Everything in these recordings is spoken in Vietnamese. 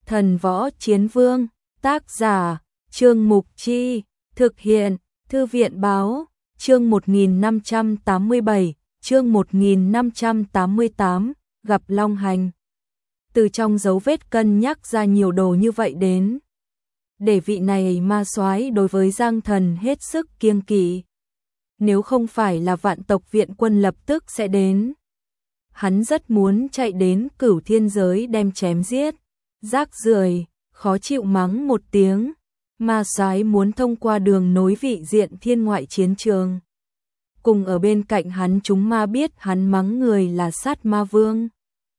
Thần Võ Chiến Vương, tác giả, Trương Mục Chi, thực hiện, Thư viện Báo, chương 1587, chương 1588, gặp Long Hành. Từ trong dấu vết cân nhắc ra nhiều đồ như vậy đến. Để vị này ma soái đối với Giang Thần hết sức kiêng kỵ. Nếu không phải là vạn tộc viện quân lập tức sẽ đến. Hắn rất muốn chạy đến Cửu Thiên giới đem chém giết. Rác rưởi, khó chịu mắng một tiếng. Ma soái muốn thông qua đường nối vị diện thiên ngoại chiến trường. Cùng ở bên cạnh hắn chúng ma biết hắn mắng người là sát ma vương.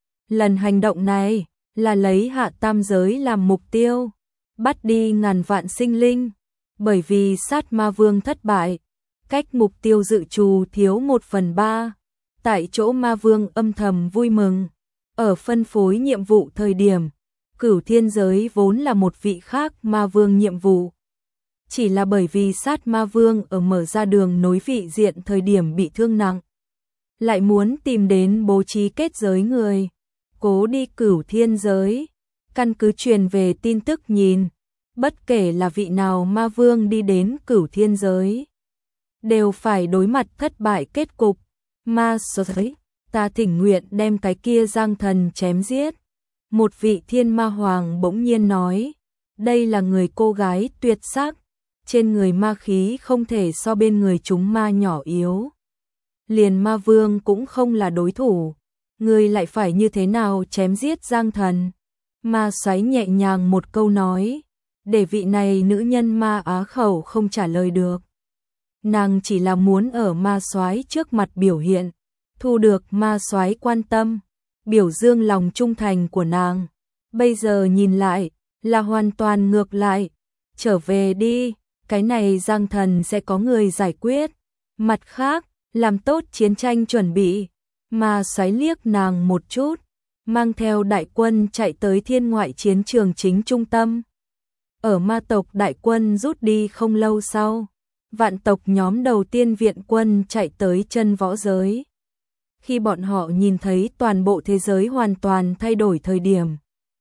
Lần hành động này là lấy hạ tam giới làm mục tiêu, bắt đi ngàn vạn sinh linh. Bởi vì sát ma vương thất bại, cách mục tiêu dự trù thiếu 1/3. Tại chỗ ma vương âm thầm vui mừng. Ở phân phối nhiệm vụ thời điểm, Cửu Thiên giới vốn là một vị khác ma vương nhiệm vụ. Chỉ là bởi vì sát ma vương ở mở ra đường nối vị diện thời điểm bị thương nặng. Lại muốn tìm đến bố trí kết giới người. Cố đi Cửu Thiên giới. Căn cứ truyền về tin tức nhìn. Bất kể là vị nào ma vương đi đến Cửu Thiên giới. Đều phải đối mặt thất bại kết cục. Ma soái, ta thỉnh nguyện đem cái kia Giang Thần chém giết. Một vị thiên ma hoàng bỗng nhiên nói. Đây là người cô gái tuyệt sắc. Trên người ma khí không thể so bên người chúng ma nhỏ yếu. Liền ma vương cũng không là đối thủ. Người lại phải như thế nào chém giết Giang Thần. Ma soái nhẹ nhàng một câu nói. Để vị này nữ nhân ma á khẩu không trả lời được. Nàng chỉ là muốn ở ma soái trước mặt biểu hiện. Thu được ma soái quan tâm. Biểu dương lòng trung thành của nàng. Bây giờ nhìn lại là hoàn toàn ngược lại. Trở về đi. Cái này Giang Thần sẽ có người giải quyết. Mặt khác, làm tốt chiến tranh chuẩn bị. Ma soái liếc nàng một chút, mang theo đại quân chạy tới thiên ngoại chiến trường chính trung tâm. Ở ma tộc đại quân rút đi không lâu sau, vạn tộc nhóm đầu tiên viện quân chạy tới chân võ giới. Khi bọn họ nhìn thấy toàn bộ thế giới hoàn toàn thay đổi thời điểm,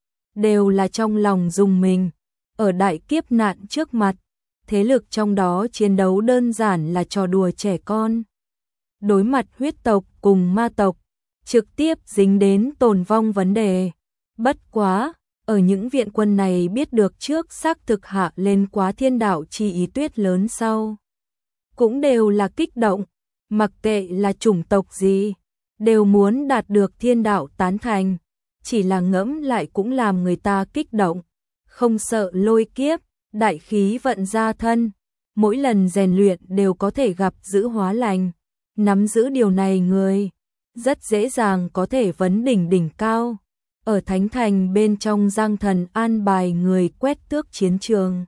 đều là trong lòng rùng mình. Ở đại kiếp nạn trước mặt, thế lực trong đó chiến đấu đơn giản là trò đùa trẻ con. Đối mặt huyết tộc cùng ma tộc, trực tiếp dính đến tồn vong vấn đề. Bất quá, ở những viện quân này biết được trước xác thực hạ lên quá thiên đạo chi ý tuyết lớn sau. Cũng đều là kích động, mặc kệ là chủng tộc gì, đều muốn đạt được thiên đạo tán thành. Chỉ là ngẫm lại cũng làm người ta kích động, không sợ lôi kiếp, đại khí vận ra thân. Mỗi lần rèn luyện đều có thể gặp giữ hóa lành. Nắm giữ điều này người, rất dễ dàng có thể vấn đỉnh đỉnh cao. Ở Thánh Thành bên trong Giang Thần an bài người quét tước chiến trường.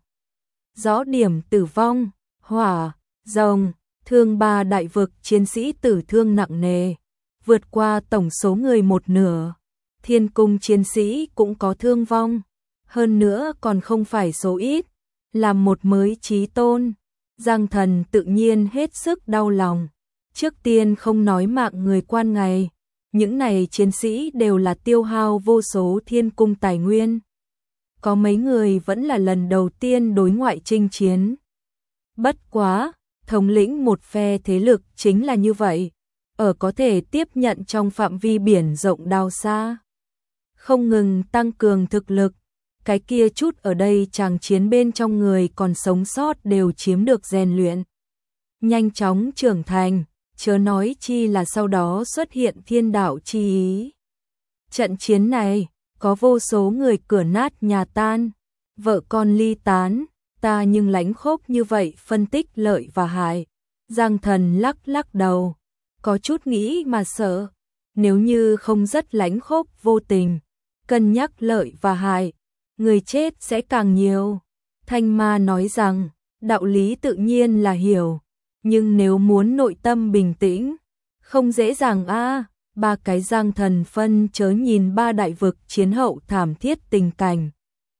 Rõ điểm tử vong, hỏa, rồng, thương 3 đại vực chiến sĩ tử thương nặng nề. Vượt qua tổng số người 1/2. Thiên cung chiến sĩ cũng có thương vong. Hơn nữa còn không phải số ít. Làm một mới chí tôn, Giang Thần tự nhiên hết sức đau lòng. Trước tiên không nói mạng người quan ngày, những này chiến sĩ đều là tiêu hao vô số thiên cung tài nguyên. Có mấy người vẫn là lần đầu tiên đối ngoại chinh chiến. Bất quá, thống lĩnh một phe thế lực chính là như vậy, ở có thể tiếp nhận trong phạm vi biển rộng đào xa. Không ngừng tăng cường thực lực, cái kia chút ở đây chàng chiến bên trong người còn sống sót đều chiếm được rèn luyện. Nhanh chóng trưởng thành. Chớ nói chi là sau đó xuất hiện thiên đạo chi ý. Trận chiến này, có vô số người cửa nát nhà tan, vợ con ly tán, ta nhưng lánh khốc như vậy phân tích lợi và hại. Giang Thần lắc lắc đầu, có chút nghĩ mà sợ, nếu như không rất lánh khốc vô tình, cân nhắc lợi và hại, người chết sẽ càng nhiều. Thanh Ma nói rằng, đạo lý tự nhiên là hiểu. Nhưng nếu muốn nội tâm bình tĩnh, không dễ dàng a. 3 cái Giang Thần phân chớ nhìn 3 đại vực chiến hậu thảm thiết tình cảnh.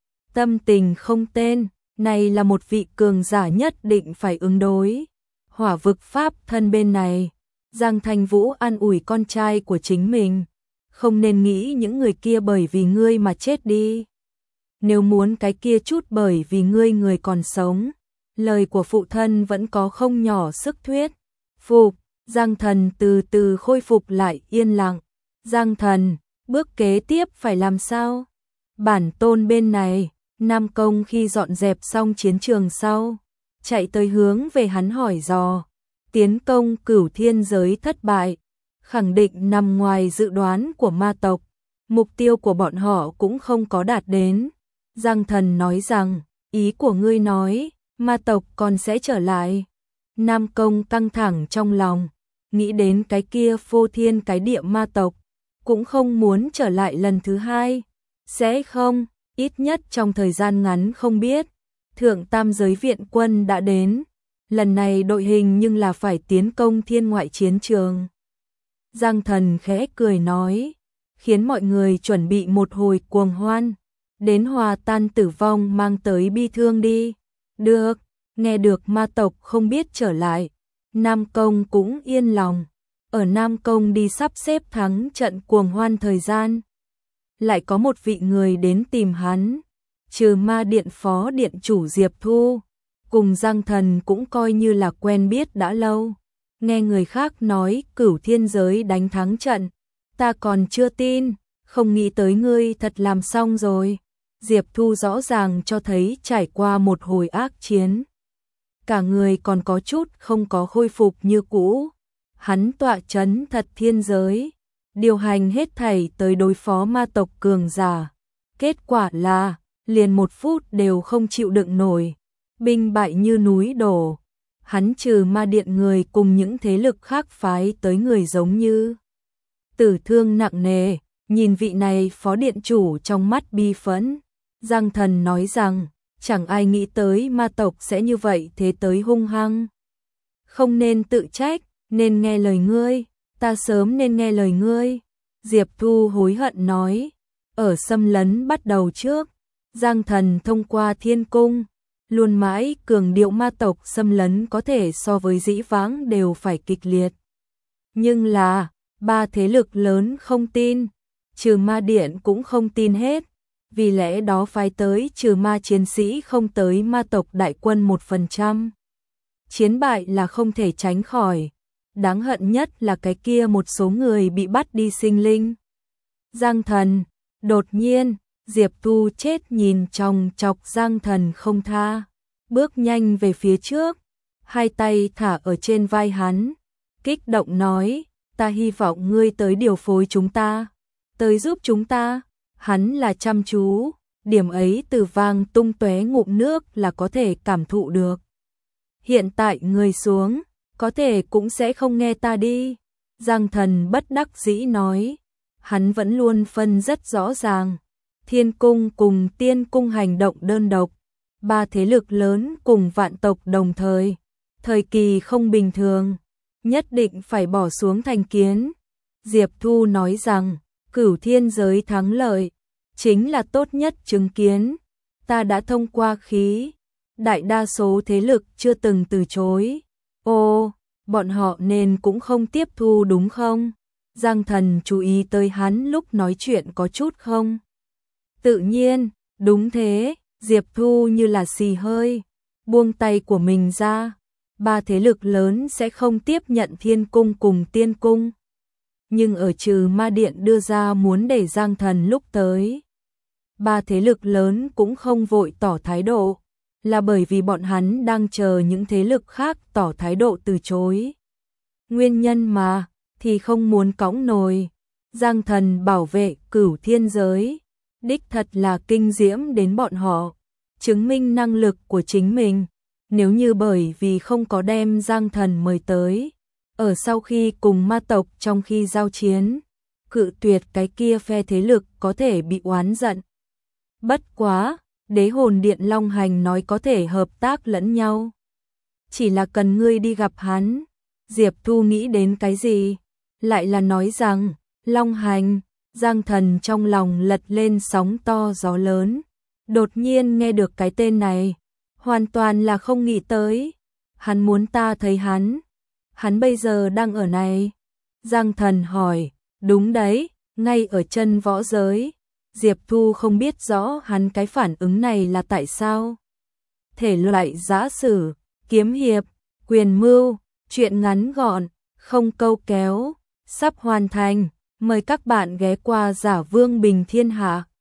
Tâm tình không tên, này là một vị cường giả nhất định phải ứng đối. Hỏa vực pháp thân bên này, Giang Thanh Vũ an ủi con trai của chính mình. Không nên nghĩ những người kia bởi vì ngươi mà chết đi. nếu muốn cái kia chút bởi vì ngươi người còn sống. Lời của phụ thân vẫn có không nhỏ sức thuyết phục. Giang Thần từ từ khôi phục lại yên lặng. Giang Thần, bước kế tiếp phải làm sao? Bản tôn bên này, Nam Công khi dọn dẹp xong chiến trường sau, chạy tới hướng về hắn hỏi dò. Tiến công Cửu Thiên giới thất bại, khẳng định nằm ngoài dự đoán của ma tộc. Mục tiêu của bọn họ cũng không có đạt đến. Giang Thần nói rằng, ý của ngươi nói, ma tộc còn sẽ trở lại. Nam Công căng thẳng trong lòng, nghĩ đến cái kia phô thiên cái địa ma tộc, cũng không muốn trở lại lần thứ hai. Sẽ không, ít nhất trong thời gian ngắn không biết. Thượng Tam giới viện quân đã đến, lần này đội hình nhưng là phải tiến công thiên ngoại chiến trường. Giang Thần khẽ cười nói, khiến mọi người chuẩn bị một hồi cuồng hoan, đến hòa tan tử vong mang tới bi thương đi. Được, nghe được ma tộc không biết trở lại, Nam Công cũng yên lòng. Ở Nam Công đi sắp xếp thắng trận cuồng hoan thời gian, lại có một vị người đến tìm hắn, Trừ Ma Điện phó điện chủ Diệp Thu, cùng Giang Thần cũng coi như là quen biết đã lâu. Nghe người khác nói Cửu Thiên giới đánh thắng trận, ta còn chưa tin, không nghĩ tới ngươi thật làm xong rồi. Diệp Thu rõ ràng cho thấy trải qua một hồi ác chiến, cả người còn có chút không có khôi phục như cũ. Hắn tọa chấn Thật Thiên giới, điều hành hết thảy tới đối phó ma tộc cường giả. Kết quả là, liền 1 phút đều không chịu đựng nổi, binh bại như núi đổ. Hắn Trừ Ma Điện người cùng những thế lực khác phái tới người giống như tử thương nặng nề, nhìn vị này phó điện chủ trong mắt bi phẫn. Giang Thần nói rằng, chẳng ai nghĩ tới ma tộc sẽ như vậy thế tới hung hăng. Không nên tự trách, nên nghe lời ngươi, ta sớm nên nghe lời ngươi. Diệp Thu hối hận nói, ở xâm lấn bắt đầu trước, Giang Thần thông qua thiên cung, luôn mãi cường điệu ma tộc xâm lấn có thể so với dĩ vãng đều phải kịch liệt. Nhưng là, 3 thế lực lớn không tin, Trừ Ma Điện cũng không tin hết, vì lẽ đó phái tới trừ ma chiến sĩ không tới ma tộc đại quân 1%. Chiến bại là không thể tránh khỏi, đáng hận nhất là cái kia một số người bị bắt đi sinh linh. Giang Thần, đột nhiên, Diệp Thu chết nhìn chòng chọc Giang Thần không tha, bước nhanh về phía trước, hai tay thả ở trên vai hắn, kích động nói, ta hy vọng ngươi tới điều phối chúng ta, tới giúp chúng ta. Hắn là chăm chú, điểm ấy từ vang tung tóe ngụm nước là có thể cảm thụ được. Hiện tại người xuống, có thể cũng sẽ không nghe ta đi. Giang Thần bất đắc dĩ nói, hắn vẫn luôn phân rất rõ ràng. Thiên cung cùng tiên cung hành động đơn độc, 3 thế lực lớn cùng vạn tộc đồng thời. Thời kỳ không bình thường, nhất định phải bỏ xuống thành kiến. Diệp Thu nói rằng, Cửu Thiên giới thắng lợi, chính là tốt nhất chứng kiến. Ta đã thông qua khí, đại đa số thế lực chưa từng từ chối. Ô, bọn họ nên cũng không tiếp thu đúng không? Giang Thần chú ý tới hắn lúc nói chuyện có chút không? Tự nhiên, đúng thế, Diệp Thu như là xì hơi, buông tay của mình ra. 3 thế lực lớn sẽ không tiếp nhận thiên cung cùng tiên cung. Nhưng ở Trừ Ma Điện đưa ra muốn để Giang Thần lúc tới, 3 thế lực lớn cũng không vội tỏ thái độ, là bởi vì bọn hắn đang chờ những thế lực khác tỏ thái độ từ chối. Nguyên nhân mà, thì không muốn cõng nồi. Giang Thần bảo vệ Cửu Thiên giới, đích thật là kinh diễm đến bọn họ, chứng minh năng lực của chính mình. Nếu như bởi vì không có đem Giang Thần mời tới, ở sau khi cùng ma tộc trong khi giao chiến, cự tuyệt cái kia phe thế lực có thể bị oán giận. Bất quá, Đế Hồn Điện Long Hành nói có thể hợp tác lẫn nhau. Chỉ là cần ngươi đi gặp hắn. Diệp Thu nghĩ đến cái gì? Lại là nói rằng, Long Hành. Giang Thần trong lòng lật lên sóng to gió lớn. Đột nhiên nghe được cái tên này, hoàn toàn là không nghĩ tới. Hắn muốn ta thấy hắn. Hắn bây giờ đang ở này. Giang Thần hỏi, đúng đấy, ngay ở chân võ giới. Diệp Thu không biết rõ hắn cái phản ứng này là tại sao. Thể loại giã sử, kiếm hiệp, quyền mưu, truyện ngắn gọn, không câu kéo, sắp hoàn thành. Mời các bạn ghé qua Giả Vương Bình Thiên Hạ.